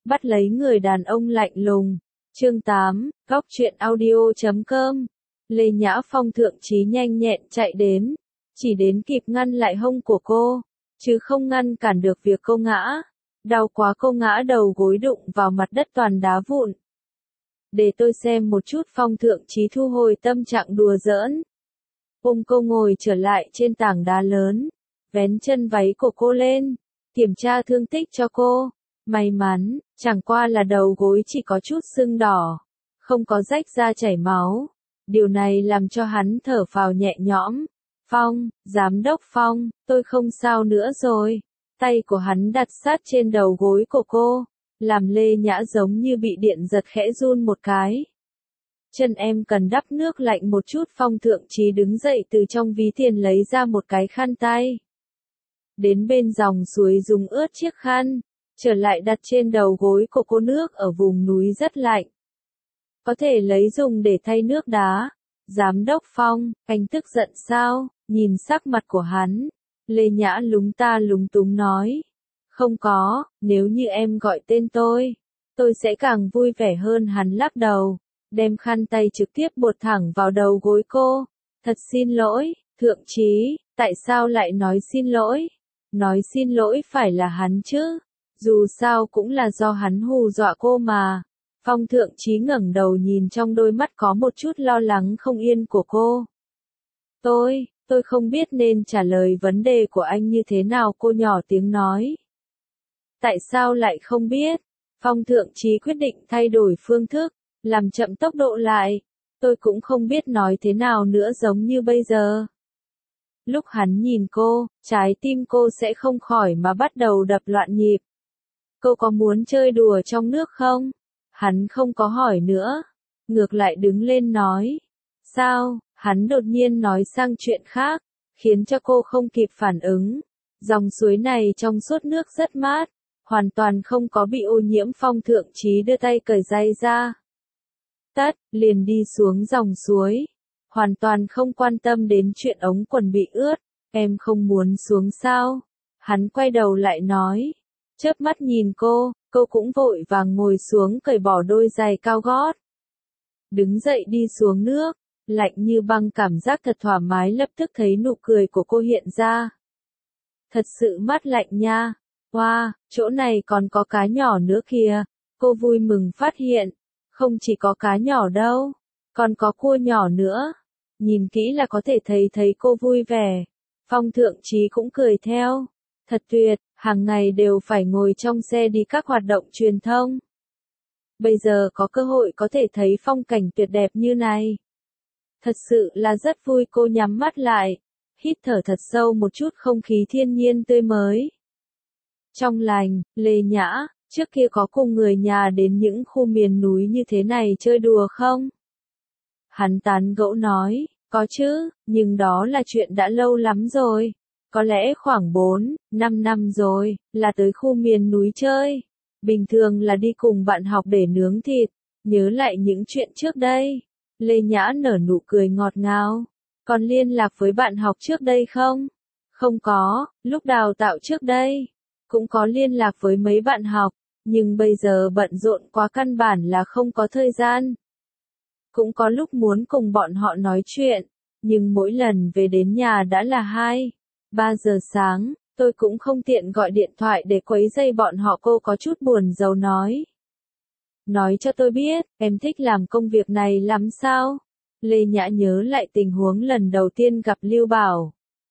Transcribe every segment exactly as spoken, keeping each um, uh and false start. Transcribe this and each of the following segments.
Bắt lấy người đàn ông lạnh lùng. Chương tám, góc truyện audio chấm com. Lê Nhã Phong thượng trí nhanh nhẹn chạy đến, chỉ đến kịp ngăn lại hông của cô, chứ không ngăn cản được việc cô ngã. Đau quá, cô ngã đầu gối đụng vào mặt đất toàn đá vụn. Để tôi xem một chút. Phong thượng trí thu hồi tâm trạng đùa giỡn. Ôm cô ngồi trở lại trên tảng đá lớn, vén chân váy của cô lên, kiểm tra thương tích cho cô. May mắn, chẳng qua là đầu gối chỉ có chút sưng đỏ, không có rách ra chảy máu. Điều này làm cho hắn thở phào nhẹ nhõm. Phong, giám đốc Phong, tôi không sao nữa rồi. Tay của hắn đặt sát trên đầu gối của cô, làm Lê Nhã giống như bị điện giật khẽ run một cái. Chân em cần đắp nước lạnh một chút. Phong thượng trí đứng dậy từ trong ví tiền lấy ra một cái khăn tay. Đến bên dòng suối dùng ướt chiếc khăn, trở lại đặt trên đầu gối của cô. Nước ở vùng núi rất lạnh, có thể lấy dùng để thay nước đá. Giám đốc Phong, anh tức giận sao? Nhìn sắc mặt của hắn, Lê Nhã lúng ta lúng túng nói. Không có, nếu như em gọi tên tôi, tôi sẽ càng vui vẻ hơn. Hắn lắc đầu, đem khăn tay trực tiếp buột thẳng vào đầu gối cô. Thật xin lỗi, thượng trí, tại sao lại nói xin lỗi? Nói xin lỗi phải là hắn chứ, dù sao cũng là do hắn hù dọa cô mà. Phong thượng trí ngẩng đầu nhìn trong đôi mắt có một chút lo lắng không yên của cô. Tôi, tôi không biết nên trả lời vấn đề của anh như thế nào. Cô nhỏ tiếng nói. Tại sao lại không biết? Phong thượng trí quyết định thay đổi phương thức, làm chậm tốc độ lại. Tôi cũng không biết nói thế nào nữa giống như bây giờ. Lúc hắn nhìn cô, trái tim cô sẽ không khỏi mà bắt đầu đập loạn nhịp. Cô có muốn chơi đùa trong nước không? Hắn không có hỏi nữa, ngược lại đứng lên nói. Sao? Hắn đột nhiên nói sang chuyện khác, khiến cho cô không kịp phản ứng. Dòng suối này trong suốt, nước rất mát, hoàn toàn không có bị ô nhiễm. Phong thượng trí đưa tay cởi giày ra. Tắt, liền đi xuống dòng suối, hoàn toàn không quan tâm đến chuyện ống quần bị ướt. Em không muốn xuống sao? Hắn quay đầu lại nói. Chớp mắt nhìn cô, cô cũng vội vàng ngồi xuống cởi bỏ đôi giày cao gót. Đứng dậy đi xuống nước, lạnh như băng, cảm giác thật thoải mái. Lập tức thấy nụ cười của cô hiện ra. Thật sự mát lạnh nha. Wow, chỗ này còn có cá nhỏ nữa kìa. Cô vui mừng phát hiện, không chỉ có cá nhỏ đâu, còn có cua nhỏ nữa. Nhìn kỹ là có thể thấy thấy cô vui vẻ. Phong thượng trí cũng cười theo. Thật tuyệt, hàng ngày đều phải ngồi trong xe đi các hoạt động truyền thông. Bây giờ có cơ hội có thể thấy phong cảnh tuyệt đẹp như này. Thật sự là rất vui. Cô nhắm mắt lại, hít thở thật sâu một chút không khí thiên nhiên tươi mới. Trong lành. Lê Nhã, trước kia có cùng người nhà đến những khu miền núi như thế này chơi đùa không? Hắn tán gẫu nói, có chứ, nhưng đó là chuyện đã lâu lắm rồi. Có lẽ khoảng bốn, năm năm rồi, là tới khu miền núi chơi. Bình thường là đi cùng bạn học để nướng thịt. Nhớ lại những chuyện trước đây. Lê Nhã nở nụ cười ngọt ngào. Còn liên lạc với bạn học trước đây không? Không có, lúc đào tạo trước đây. Cũng có liên lạc với mấy bạn học, nhưng bây giờ bận rộn quá, căn bản là không có thời gian. Cũng có lúc muốn cùng bọn họ nói chuyện, nhưng mỗi lần về đến nhà đã là hai, ba giờ sáng, tôi cũng không tiện gọi điện thoại để quấy rầy bọn họ. Cô có chút buồn rầu nói. Nói cho tôi biết, em thích làm công việc này lắm sao? Lê Nhã nhớ lại tình huống lần đầu tiên gặp Lưu Bảo.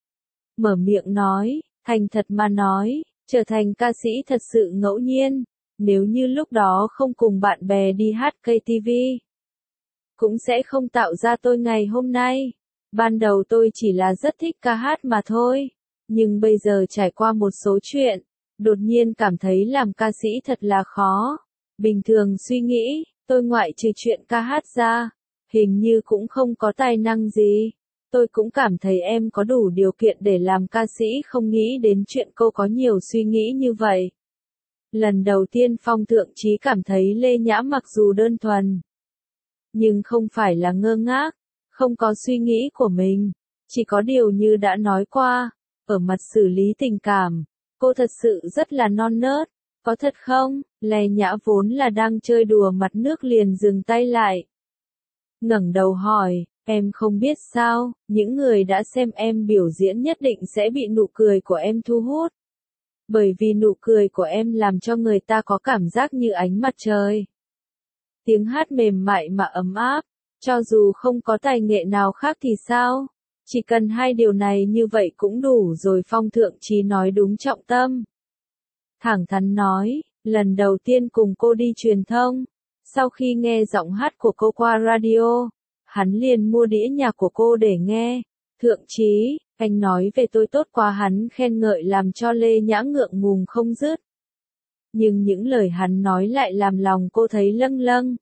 Mở miệng nói, thành thật mà nói, trở thành ca sĩ thật sự ngẫu nhiên. Nếu như lúc đó không cùng bạn bè đi hát ca tê vê, cũng sẽ không tạo ra tôi ngày hôm nay. Ban đầu tôi chỉ là rất thích ca hát mà thôi. Nhưng bây giờ trải qua một số chuyện, đột nhiên cảm thấy làm ca sĩ thật là khó. Bình thường suy nghĩ, tôi ngoại trừ chuyện ca hát ra, hình như cũng không có tài năng gì. Tôi cũng cảm thấy em có đủ điều kiện để làm ca sĩ, không nghĩ đến chuyện cô có nhiều suy nghĩ như vậy. Lần đầu tiên Phong thượng trí cảm thấy Lê Nhã mặc dù đơn thuần, nhưng không phải là ngơ ngác, không có suy nghĩ của mình. Chỉ có điều như đã nói qua, ở mặt xử lý tình cảm, cô thật sự rất là non nớt. Có thật không? Lê Nhã vốn là đang chơi đùa mặt nước liền dừng tay lại. Ngẩng đầu hỏi, em không biết sao, những người đã xem em biểu diễn nhất định sẽ bị nụ cười của em thu hút. Bởi vì nụ cười của em làm cho người ta có cảm giác như ánh mặt trời. Tiếng hát mềm mại mà ấm áp, cho dù không có tài nghệ nào khác thì sao? Chỉ cần hai điều này như vậy cũng đủ rồi. Phong Thượng Chí nói đúng trọng tâm. Thẳng thắn nói, lần đầu tiên cùng cô đi truyền thông, sau khi nghe giọng hát của cô qua radio, hắn liền mua đĩa nhạc của cô để nghe. Thượng Chí, anh nói về tôi tốt quá, hắn khen ngợi làm cho Lê Nhã ngượng ngùng không dứt. Nhưng những lời hắn nói lại làm lòng cô thấy lâng lâng.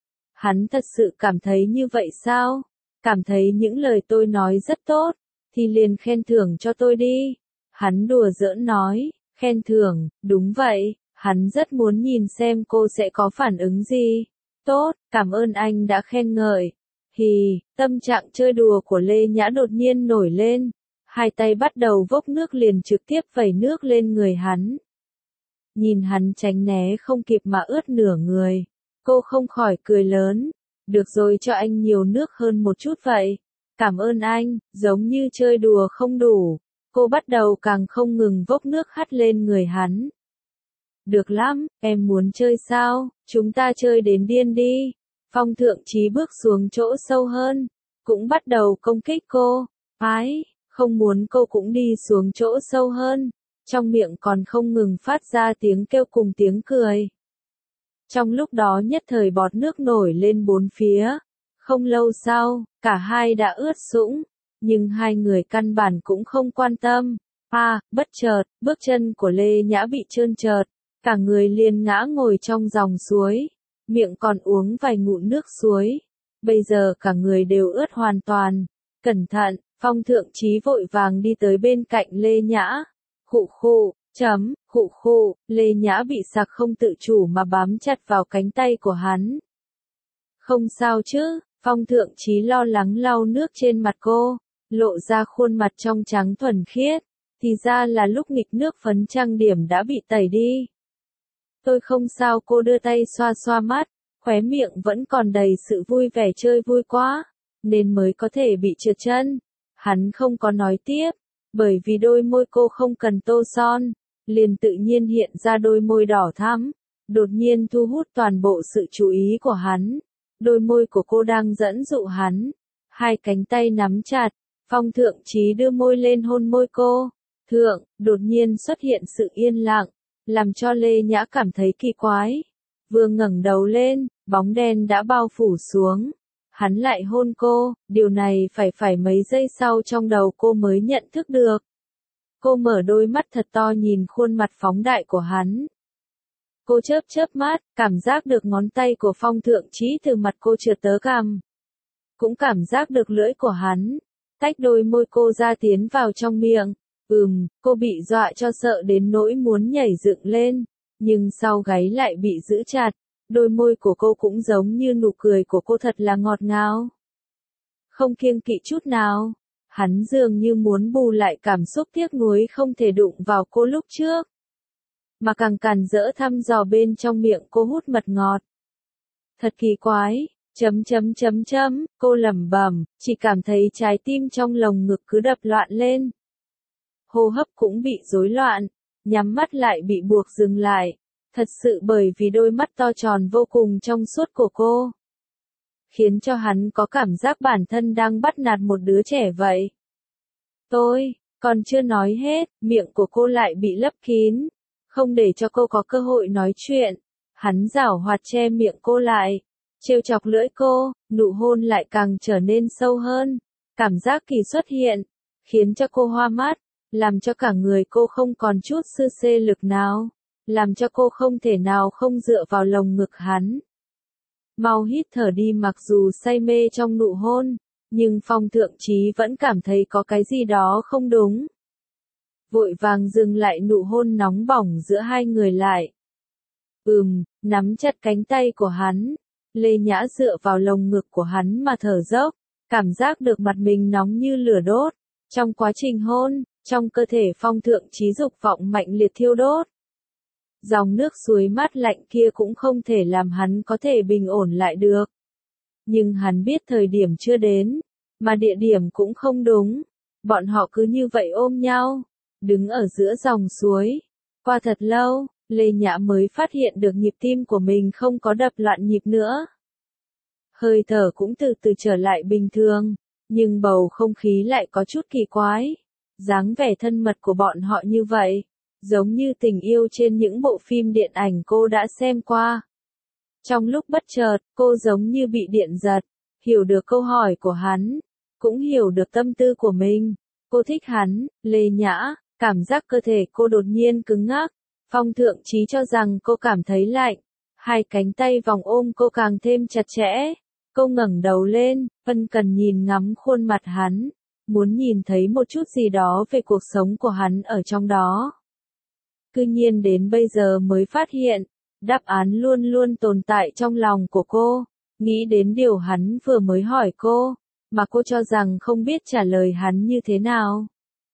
Hắn thật sự cảm thấy như vậy sao? Cảm thấy những lời tôi nói rất tốt, thì liền khen thưởng cho tôi đi. Hắn đùa giỡn nói, khen thưởng, đúng vậy, hắn rất muốn nhìn xem cô sẽ có phản ứng gì. Tốt, cảm ơn anh đã khen ngợi. Hì, tâm trạng chơi đùa của Lê Nhã đột nhiên nổi lên. Hai tay bắt đầu vốc nước liền trực tiếp vẩy nước lên người hắn. Nhìn hắn tránh né không kịp mà ướt nửa người. Cô không khỏi cười lớn. Được rồi, cho anh nhiều nước hơn một chút vậy. Cảm ơn anh, giống như chơi đùa không đủ. Cô bắt đầu càng không ngừng vốc nước hắt lên người hắn. Được lắm, em muốn chơi sao? Chúng ta chơi đến điên đi. Phong Thượng Chí bước xuống chỗ sâu hơn, cũng bắt đầu công kích cô. Ái, không muốn cô cũng đi xuống chỗ sâu hơn. Trong miệng còn không ngừng phát ra tiếng kêu cùng tiếng cười. Trong lúc đó nhất thời bọt nước nổi lên bốn phía. Không lâu sau, cả hai đã ướt sũng, nhưng hai người căn bản cũng không quan tâm. À, bất chợt, bước chân của Lê Nhã bị trơn trượt, cả người liền ngã ngồi trong dòng suối, miệng còn uống vài ngụm nước suối. Bây giờ cả người đều ướt hoàn toàn. Cẩn thận, Phong Thượng Chí vội vàng đi tới bên cạnh Lê Nhã. Khụ khụ, chấm, khụ khụ, Lê Nhã bị sặc không tự chủ mà bám chặt vào cánh tay của hắn. Không sao chứ? Phong Thượng Chí lo lắng lau nước trên mặt cô, lộ ra khuôn mặt trong trắng thuần khiết, thì ra là lúc nghịch nước phấn trang điểm đã bị tẩy đi. Tôi không sao, cô đưa tay xoa xoa mắt, khóe miệng vẫn còn đầy sự vui vẻ, chơi vui quá, nên mới có thể bị trượt chân. Hắn không có nói tiếp, bởi vì đôi môi cô không cần tô son, liền tự nhiên hiện ra đôi môi đỏ thắm, đột nhiên thu hút toàn bộ sự chú ý của hắn. Đôi môi của cô đang dẫn dụ hắn. Hai cánh tay nắm chặt, Phong Thượng Chí đưa môi lên hôn môi cô. Thượng, đột nhiên xuất hiện sự yên lặng, làm cho Lê Nhã cảm thấy kỳ quái. Vừa ngẩng đầu lên, bóng đen đã bao phủ xuống. Hắn lại hôn cô, điều này phải phải mấy giây sau trong đầu cô mới nhận thức được. Cô mở đôi mắt thật to nhìn khuôn mặt phóng đại của hắn. Cô chớp chớp mắt, cảm giác được ngón tay của Phong Thượng Chí từ mặt cô trượt tới cằm. Cũng cảm giác được lưỡi của hắn, tách đôi môi cô ra tiến vào trong miệng. Ừm, cô bị dọa cho sợ đến nỗi muốn nhảy dựng lên, nhưng sau gáy lại bị giữ chặt. Đôi môi của cô cũng giống như nụ cười của cô thật là ngọt ngào. Không kiêng kỵ chút nào, hắn dường như muốn bù lại cảm xúc tiếc nuối không thể đụng vào cô lúc trước. Mà càng càn rỡ thăm dò bên trong miệng cô hút mật ngọt. Thật kỳ quái, chấm chấm chấm chấm, cô lẩm bẩm, chỉ cảm thấy trái tim trong lồng ngực cứ đập loạn lên. Hô hấp cũng bị rối loạn, nhắm mắt lại bị buộc dừng lại. Thật sự bởi vì đôi mắt to tròn vô cùng trong suốt của cô, khiến cho hắn có cảm giác bản thân đang bắt nạt một đứa trẻ vậy. Tôi, còn chưa nói hết, miệng của cô lại bị lấp kín, không để cho cô có cơ hội nói chuyện. Hắn giảo hoạt che miệng cô lại, trêu chọc lưỡi cô, nụ hôn lại càng trở nên sâu hơn. Cảm giác kỳ xuất hiện, khiến cho cô hoa mắt, làm cho cả người cô không còn chút sư xê lực nào, làm cho cô không thể nào không dựa vào lồng ngực hắn. Mau hít thở đi, mặc dù say mê trong nụ hôn, nhưng Phong Thượng Chí vẫn cảm thấy có cái gì đó không đúng. Vội vàng dừng lại nụ hôn nóng bỏng giữa hai người lại. Ừm, nắm chặt cánh tay của hắn, Lê Nhã dựa vào lồng ngực của hắn mà thở dốc, cảm giác được mặt mình nóng như lửa đốt. Trong quá trình hôn, trong cơ thể Phong Thượng Chí dục vọng mạnh liệt thiêu đốt. Dòng nước suối mát lạnh kia cũng không thể làm hắn có thể bình ổn lại được. Nhưng hắn biết thời điểm chưa đến, mà địa điểm cũng không đúng. Bọn họ cứ như vậy ôm nhau, đứng ở giữa dòng suối. Qua thật lâu, Lê Nhã mới phát hiện được nhịp tim của mình không có đập loạn nhịp nữa. Hơi thở cũng từ từ trở lại bình thường, nhưng bầu không khí lại có chút kỳ quái. Dáng vẻ thân mật của bọn họ như vậy, giống như tình yêu trên những bộ phim điện ảnh cô đã xem qua. Trong lúc bất chợt, cô giống như bị điện giật, hiểu được câu hỏi của hắn, cũng hiểu được tâm tư của mình. Cô thích hắn, Lê Nhã, cảm giác cơ thể cô đột nhiên cứng ngắc. Phong Thượng Chí cho rằng cô cảm thấy lạnh, hai cánh tay vòng ôm cô càng thêm chặt chẽ. Cô ngẩng đầu lên, ân cần nhìn ngắm khuôn mặt hắn, muốn nhìn thấy một chút gì đó về cuộc sống của hắn ở trong đó. Cứ nhiên đến bây giờ mới phát hiện, đáp án luôn luôn tồn tại trong lòng của cô, nghĩ đến điều hắn vừa mới hỏi cô, mà cô cho rằng không biết trả lời hắn như thế nào.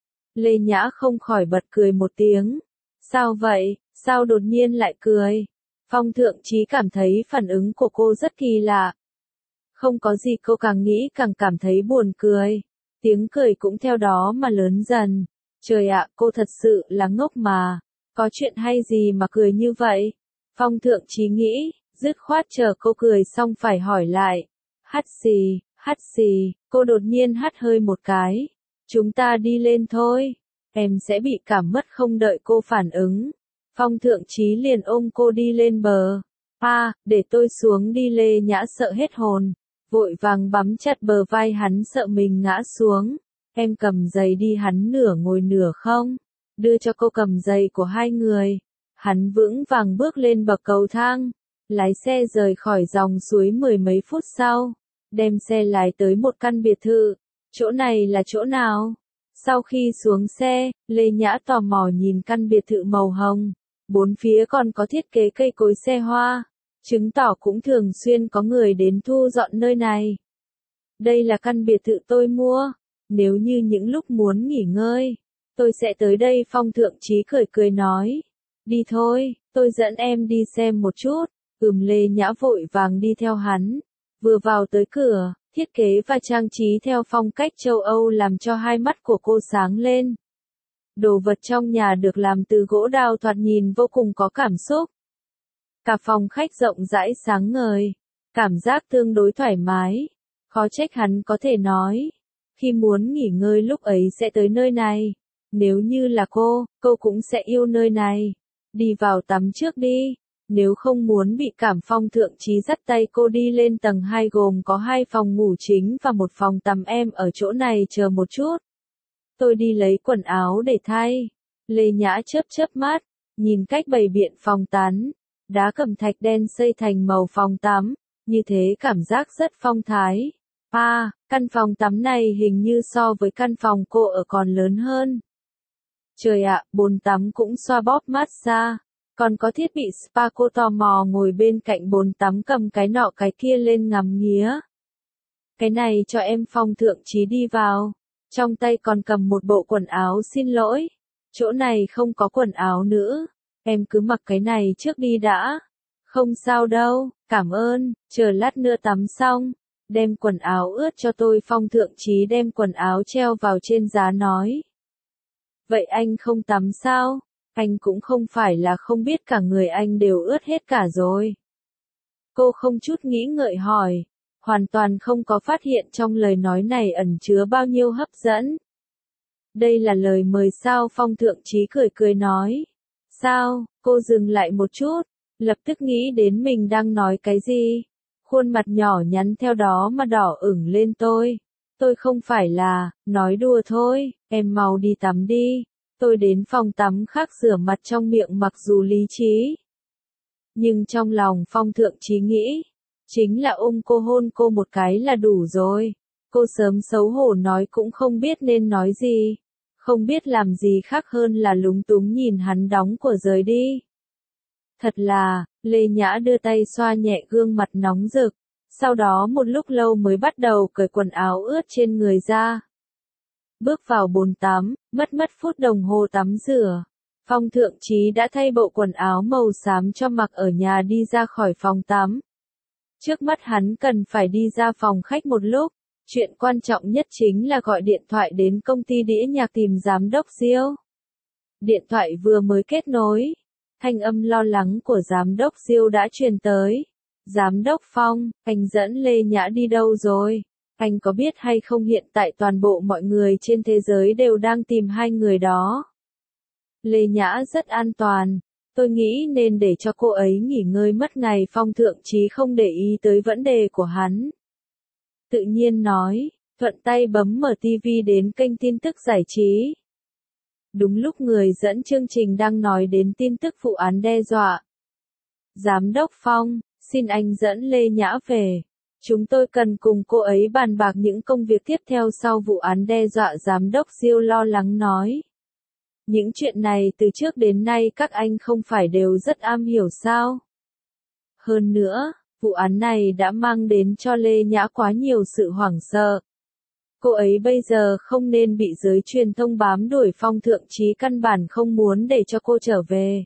Lê Nhã không khỏi bật cười một tiếng. Sao vậy, sao đột nhiên lại cười? Phong Thượng Chí cảm thấy phản ứng của cô rất kỳ lạ. Không có gì, cô càng nghĩ càng cảm thấy buồn cười. Tiếng cười cũng theo đó mà lớn dần. Trời ạ, cô thật sự là ngốc mà. Có chuyện hay gì mà cười như vậy? Phong Thượng Chí nghĩ, dứt khoát chờ cô cười xong phải hỏi lại. Hắt xì, hắt xì, cô đột nhiên hắt hơi một cái. Chúng ta đi lên thôi. Em sẽ bị cảm mất không đợi cô phản ứng. Phong Thượng Chí liền ôm cô đi lên bờ. À, để tôi xuống đi. Lê Nhã sợ hết hồn, vội vàng bắm chặt bờ vai hắn sợ mình ngã xuống. Em cầm giày đi. Hắn nửa ngồi nửa không, đưa cho cô cầm giày của hai người. Hắn vững vàng bước lên bậc cầu thang, lái xe rời khỏi dòng suối. Mười mấy phút sau, đem xe lái tới một căn biệt thự. Chỗ này là chỗ nào? Sau khi xuống xe, Lê Nhã tò mò nhìn căn biệt thự màu hồng, bốn phía còn có thiết kế cây cối xe hoa, chứng tỏ cũng thường xuyên có người đến thu dọn nơi này. Đây là căn biệt thự tôi mua, nếu như những lúc muốn nghỉ ngơi, tôi sẽ tới đây. Phong Thượng Chí cười cười nói. Đi thôi, tôi dẫn em đi xem một chút. Ừm. Lê Nhã vội vàng đi theo hắn, vừa vào tới cửa. Thiết kế và trang trí theo phong cách châu Âu làm cho hai mắt của cô sáng lên. Đồ vật trong nhà được làm từ gỗ đào thoạt nhìn vô cùng có cảm xúc. Cả phòng khách rộng rãi sáng ngời, cảm giác tương đối thoải mái. Khó trách hắn có thể nói, khi muốn nghỉ ngơi lúc ấy sẽ tới nơi này. Nếu như là cô, cô cũng sẽ yêu nơi này. Đi vào tắm trước đi. Nếu không muốn bị cảm. Phong Thượng Chí dắt tay cô đi lên tầng hai gồm có hai phòng ngủ chính và một phòng tắm. Em ở chỗ này chờ một chút. Tôi đi lấy quần áo để thay. Lê Nhã chớp chớp mắt, nhìn cách bày biện phòng tắm. Đá cẩm thạch đen xây thành màu phòng tắm, như thế cảm giác rất phong thái. À, căn phòng tắm này hình như so với căn phòng cô ở còn lớn hơn. Trời ạ, bồn tắm cũng xoa bóp massage. Còn có thiết bị spa. Cô tò mò ngồi bên cạnh bồn tắm cầm cái nọ cái kia lên ngắm nghía. Cái này cho em. Phong Thượng Chí đi vào, trong tay còn cầm một bộ quần áo. Xin lỗi, chỗ này không có quần áo nữa, em cứ mặc cái này trước đi đã. Không sao đâu, cảm ơn, chờ lát nữa tắm xong, đem quần áo ướt cho tôi. Phong Thượng Chí đem quần áo treo vào trên giá nói. Vậy anh không tắm sao? Anh cũng không phải là không biết cả người anh đều ướt hết cả rồi. Cô không chút nghĩ ngợi hỏi, hoàn toàn không có phát hiện trong lời nói này ẩn chứa bao nhiêu hấp dẫn. Đây là lời mời sao? Phong Thượng Chí cười cười nói. Sao? Cô dừng lại một chút, lập tức nghĩ đến mình đang nói cái gì. Khuôn mặt nhỏ nhắn theo đó mà đỏ ửng lên. Tôi, tôi không phải là, nói đùa thôi, em mau đi tắm đi. Tôi đến phòng tắm khác rửa mặt. Trong miệng mặc dù lý trí, nhưng trong lòng Phong Thượng Chí nghĩ, chính là ôm cô hôn cô một cái là đủ rồi. Cô sớm xấu hổ nói cũng không biết nên nói gì, không biết làm gì khác hơn là lúng túng nhìn hắn đóng của rời đi. Thật là, Lê Nhã đưa tay xoa nhẹ gương mặt nóng rực, sau đó một lúc lâu mới bắt đầu cởi quần áo ướt trên người ra. Bước vào bồn tắm, mất mất phút đồng hồ tắm rửa. Phong Thượng Chí đã thay bộ quần áo màu xám cho mặc ở nhà đi ra khỏi phòng tắm. Trước mắt hắn cần phải đi ra phòng khách một lúc, chuyện quan trọng nhất chính là gọi điện thoại đến công ty đĩa nhạc tìm giám đốc Diêu. Điện thoại vừa mới kết nối, thanh âm lo lắng của giám đốc Diêu đã truyền tới. Giám đốc Phong, anh dẫn Lê Nhã đi đâu rồi? Anh có biết hay không hiện tại toàn bộ mọi người trên thế giới đều đang tìm hai người đó. Lê Nhã rất an toàn, tôi nghĩ nên để cho cô ấy nghỉ ngơi mất ngày. Phong Thượng Chí không để ý tới vấn đề của hắn. Tự nhiên nói, thuận tay bấm mở ti vi đến kênh tin tức giải trí. Đúng lúc người dẫn chương trình đang nói đến tin tức vụ án đe dọa. Giám đốc Phong, xin anh dẫn Lê Nhã về. Chúng tôi cần cùng cô ấy bàn bạc những công việc tiếp theo sau vụ án đe dọa. Giám đốc Diêu lo lắng nói. Những chuyện này từ trước đến nay các anh không phải đều rất am hiểu sao? Hơn nữa, vụ án này đã mang đến cho Lê Nhã quá nhiều sự hoảng sợ. Cô ấy bây giờ không nên bị giới truyền thông bám đuổi. Phong Thượng Chí căn bản không muốn để cho cô trở về.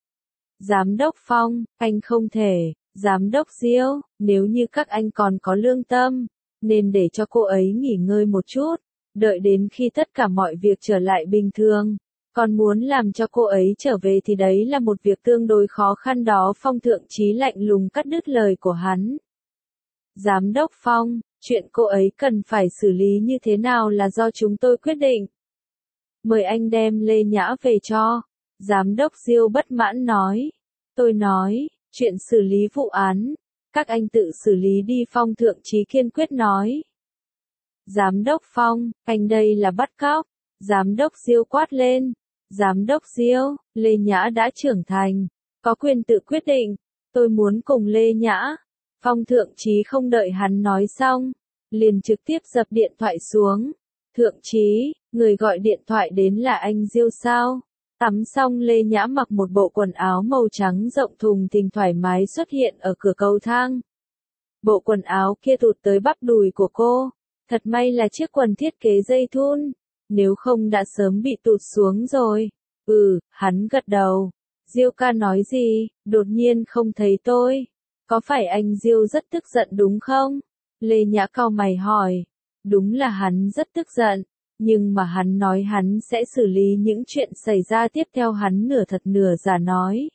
Giám đốc Phong, anh không thể. Giám đốc Diêu, nếu như các anh còn có lương tâm, nên để cho cô ấy nghỉ ngơi một chút, đợi đến khi tất cả mọi việc trở lại bình thường. Còn muốn làm cho cô ấy trở về thì đấy là một việc tương đối khó khăn đó. Phong Thượng Chí lạnh lùng cắt đứt lời của hắn. Giám đốc Phong, chuyện cô ấy cần phải xử lý như thế nào là do chúng tôi quyết định. Mời anh đem Lê Nhã về cho. Giám đốc Diêu bất mãn nói. Tôi nói, chuyện xử lý vụ án, các anh tự xử lý đi. Phong Thượng Chí kiên quyết nói. Giám đốc Phong, anh đây là bắt cóc. Giám đốc Diêu quát lên. Giám đốc Diêu, Lê Nhã đã trưởng thành, có quyền tự quyết định. Tôi muốn cùng Lê Nhã. Phong Thượng Chí không đợi hắn nói xong, liền trực tiếp dập điện thoại xuống. Thượng Chí, người gọi điện thoại đến là anh Diêu sao? Tắm xong Lê Nhã mặc một bộ quần áo màu trắng rộng thùng thình thoải mái xuất hiện ở cửa cầu thang. Bộ quần áo kia tụt tới bắp đùi của cô. Thật may là chiếc quần thiết kế dây thun, nếu không đã sớm bị tụt xuống rồi. Ừ, hắn gật đầu. Diêu ca nói gì, đột nhiên không thấy tôi. Có phải anh Diêu rất tức giận đúng không? Lê Nhã cau mày hỏi. Đúng là hắn rất tức giận, nhưng mà hắn nói hắn sẽ xử lý những chuyện xảy ra tiếp theo. Hắn nửa thật nửa giả nói.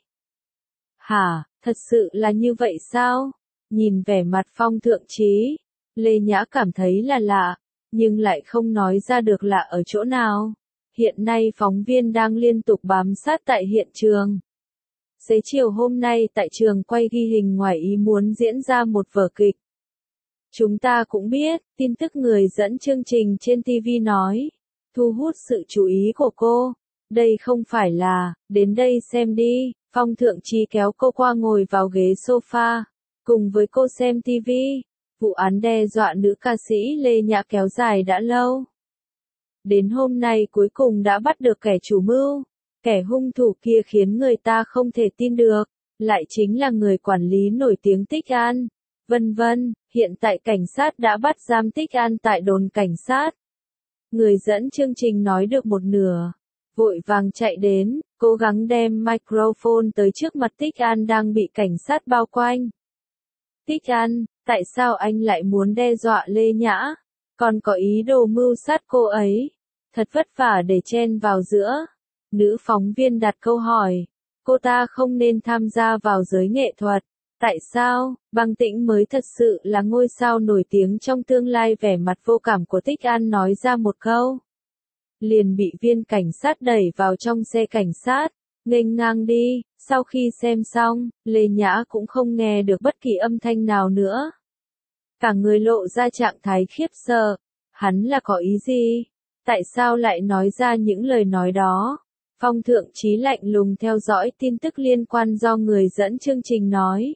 Hả, thật sự là như vậy sao? Nhìn vẻ mặt Phong Thượng Chí, Lê Nhã cảm thấy là lạ, nhưng lại không nói ra được lạ ở chỗ nào. Hiện nay phóng viên đang liên tục bám sát tại hiện trường. Xế chiều hôm nay tại trường quay ghi hình ngoài ý muốn diễn ra một vở kịch. Chúng ta cũng biết, tin tức người dẫn chương trình trên ti vi nói, thu hút sự chú ý của cô. Đây không phải là, đến đây xem đi. Phong Thượng Chí kéo cô qua ngồi vào ghế sofa, cùng với cô xem ti vi. Vụ án đe dọa nữ ca sĩ Lê Nhã kéo dài đã lâu. Đến hôm nay cuối cùng đã bắt được kẻ chủ mưu. Kẻ hung thủ kia khiến người ta không thể tin được, lại chính là người quản lý nổi tiếng Tích An. Vân vân, hiện tại cảnh sát đã bắt giam Tích An tại đồn cảnh sát. Người dẫn chương trình nói được một nửa, vội vàng chạy đến, cố gắng đem microphone tới trước mặt Tích An đang bị cảnh sát bao quanh. Tích An, tại sao anh lại muốn đe dọa Lê Nhã? Còn có ý đồ mưu sát cô ấy? Thật vất vả để chen vào giữa. Nữ phóng viên đặt câu hỏi. Cô ta không nên tham gia vào giới nghệ thuật. Tại sao? Băng Tĩnh mới thật sự là ngôi sao nổi tiếng trong tương lai. Vẻ mặt vô cảm của Tích An nói ra một câu, liền bị viên cảnh sát đẩy vào trong xe cảnh sát, nghênh ngang đi. Sau khi xem xong, Lê Nhã cũng không nghe được bất kỳ âm thanh nào nữa. Cả người lộ ra trạng thái khiếp sợ. Hắn là có ý gì? Tại sao lại nói ra những lời nói đó? Phong Thượng Chí lạnh lùng theo dõi tin tức liên quan do người dẫn chương trình nói.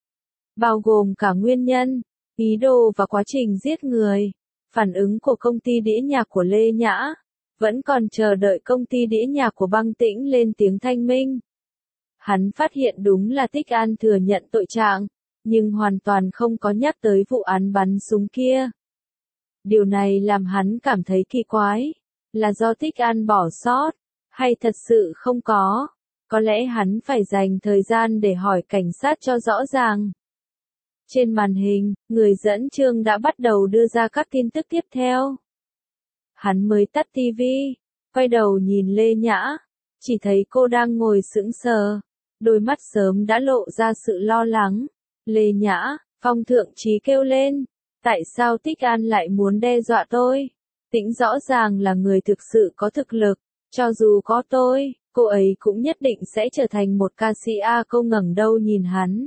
Bao gồm cả nguyên nhân, ý đồ và quá trình giết người. Phản ứng của công ty đĩa nhạc của Lê Nhã. Vẫn còn chờ đợi công ty đĩa nhạc của Băng Tĩnh lên tiếng thanh minh. Hắn phát hiện đúng là Tích An thừa nhận tội trạng, nhưng hoàn toàn không có nhắc tới vụ án bắn súng kia. Điều này làm hắn cảm thấy kỳ quái, là do Tích An bỏ sót, Hay thật sự không có? Có lẽ hắn phải dành thời gian để hỏi cảnh sát cho rõ ràng. Trên màn hình, người dẫn chương đã bắt đầu đưa ra các tin tức tiếp theo. Hắn mới tắt tivi, quay đầu nhìn Lê Nhã, chỉ thấy cô đang ngồi sững sờ, đôi mắt sớm đã lộ ra sự lo lắng. Lê Nhã, Phong Thượng Chí kêu lên, tại sao Tích An lại muốn đe dọa tôi? Tĩnh rõ ràng là người thực sự có thực lực, cho dù có tôi, cô ấy cũng nhất định sẽ trở thành một ca sĩ A. Cô ngẩng đầu nhìn hắn.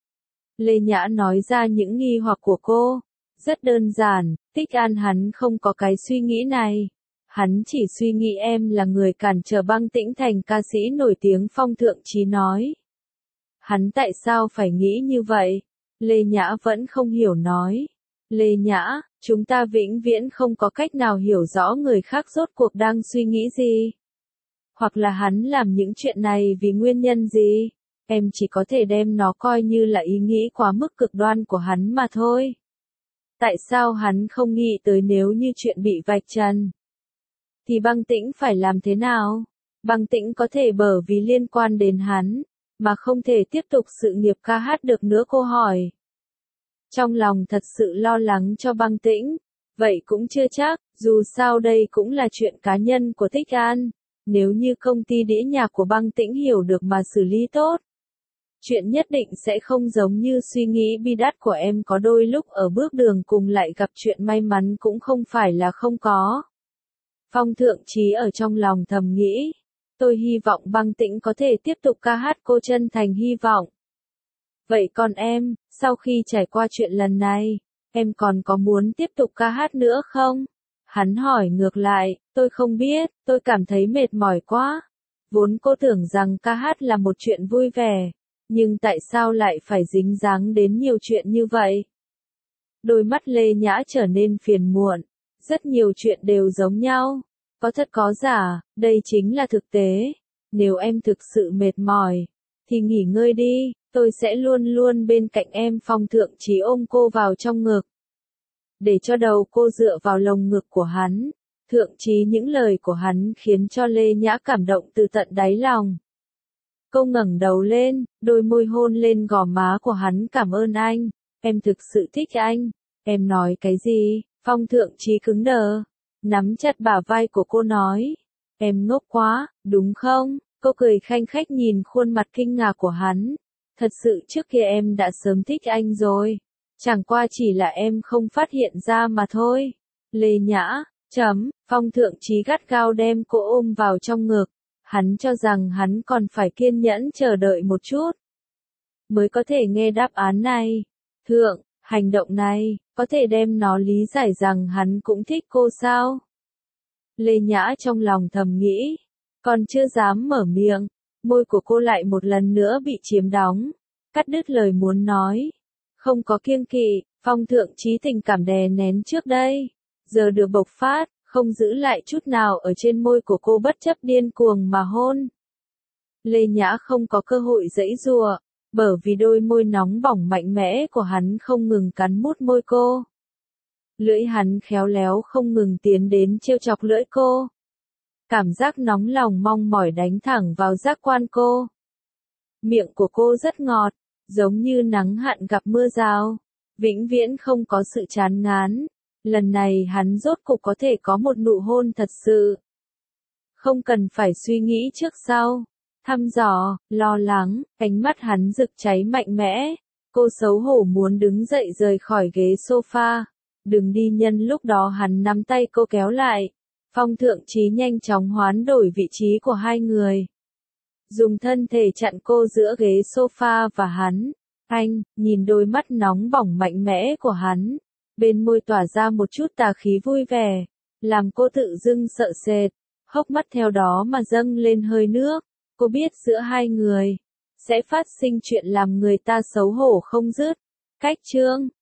Lê Nhã nói ra những nghi hoặc của cô. Rất đơn giản, Tích An hắn không có cái suy nghĩ này. Hắn chỉ suy nghĩ em là người cản trở Băng Tĩnh thành ca sĩ nổi tiếng. Phong Thượng Chí nói. Hắn tại sao phải nghĩ như vậy? Lê Nhã vẫn không hiểu nói. Lê Nhã, chúng ta vĩnh viễn không có cách nào hiểu rõ người khác rốt cuộc đang suy nghĩ gì. Hoặc là hắn làm những chuyện này vì nguyên nhân gì. Em chỉ có thể đem nó coi như là ý nghĩ quá mức cực đoan của hắn mà thôi. Tại sao hắn không nghĩ tới nếu như chuyện bị vạch trần? Thì Băng Tĩnh phải làm thế nào? Băng Tĩnh có thể bởi vì liên quan đến hắn, mà không thể tiếp tục sự nghiệp ca hát được nữa, cô hỏi. Trong lòng thật sự lo lắng cho Băng Tĩnh. Vậy cũng chưa chắc, dù sao đây cũng là chuyện cá nhân của Tích An. Nếu như công ty đĩa nhạc của Băng Tĩnh hiểu được mà xử lý tốt, chuyện nhất định sẽ không giống như suy nghĩ bi đát của em. Có đôi lúc ở bước đường cùng lại gặp chuyện may mắn cũng không phải là không có. Phong Thượng Chí ở trong lòng thầm nghĩ. Tôi hy vọng Băng Tĩnh có thể tiếp tục ca hát, cô chân thành hy vọng. Vậy còn em, sau khi trải qua chuyện lần này, em còn có muốn tiếp tục ca hát nữa không? Hắn hỏi ngược lại, tôi không biết, tôi cảm thấy mệt mỏi quá. Vốn cô tưởng rằng ca hát là một chuyện vui vẻ, nhưng tại sao lại phải dính dáng đến nhiều chuyện như vậy? Đôi mắt Lê Nhã trở nên phiền muộn, rất nhiều chuyện đều giống nhau, có thật có giả, đây chính là thực tế. Nếu em thực sự mệt mỏi, thì nghỉ ngơi đi, tôi sẽ luôn luôn bên cạnh em. Phong Thượng Chí ôm cô vào trong ngực, để cho đầu cô dựa vào lồng ngực của hắn. Thượng Chí, những lời của hắn khiến cho Lê Nhã cảm động từ tận đáy lòng. Cô ngẩng đầu lên, đôi môi hôn lên gò má của hắn. Cảm ơn anh, em thực sự thích anh. Em nói cái gì? Phong Thượng Chí cứng đờ, nắm chặt bả vai của cô nói. Em ngốc quá, đúng không? Cô cười khanh khách nhìn khuôn mặt kinh ngạc của hắn. Thật sự trước kia em đã sớm thích anh rồi. Chẳng qua chỉ là em không phát hiện ra mà thôi. Lê Nhã, chấm, Phong Thượng Chí gắt gao đem cô ôm vào trong ngực. Hắn cho rằng hắn còn phải kiên nhẫn chờ đợi một chút, mới có thể nghe đáp án này. Thượng, hành động này, có thể đem nó lý giải rằng hắn cũng thích cô sao? Lê Nhã trong lòng thầm nghĩ, còn chưa dám mở miệng, môi của cô lại một lần nữa bị chiếm đóng, cắt đứt lời muốn nói. Không có kiêng kỵ, Phong Thượng Chí tình cảm đè nén trước đây, giờ được bộc phát, không giữ lại chút nào ở trên môi của cô, bất chấp điên cuồng mà hôn. Lê Nhã không có cơ hội giãy giụa, bởi vì đôi môi nóng bỏng mạnh mẽ của hắn không ngừng cắn mút môi cô. Lưỡi hắn khéo léo không ngừng tiến đến trêu chọc lưỡi cô. Cảm giác nóng lòng mong mỏi đánh thẳng vào giác quan cô. Miệng của cô rất ngọt, giống như nắng hạn gặp mưa rào, vĩnh viễn không có sự chán ngán. Lần này hắn rốt cục có thể có một nụ hôn thật sự. Không cần phải suy nghĩ trước sau, thăm dò, lo lắng, ánh mắt hắn rực cháy mạnh mẽ. Cô xấu hổ muốn đứng dậy rời khỏi ghế sofa. Đừng đi. Nhân lúc đó hắn nắm tay cô kéo lại. Phong Thượng Chí nhanh chóng hoán đổi vị trí của hai người, dùng thân thể chặn cô giữa ghế sofa và hắn. Anh, nhìn đôi mắt nóng bỏng mạnh mẽ của hắn, bên môi tỏa ra một chút tà khí vui vẻ, làm cô tự dưng sợ sệt, hốc mắt theo đó mà dâng lên hơi nước. Cô biết giữa hai người sẽ phát sinh chuyện làm người ta xấu hổ không dứt. Cách chương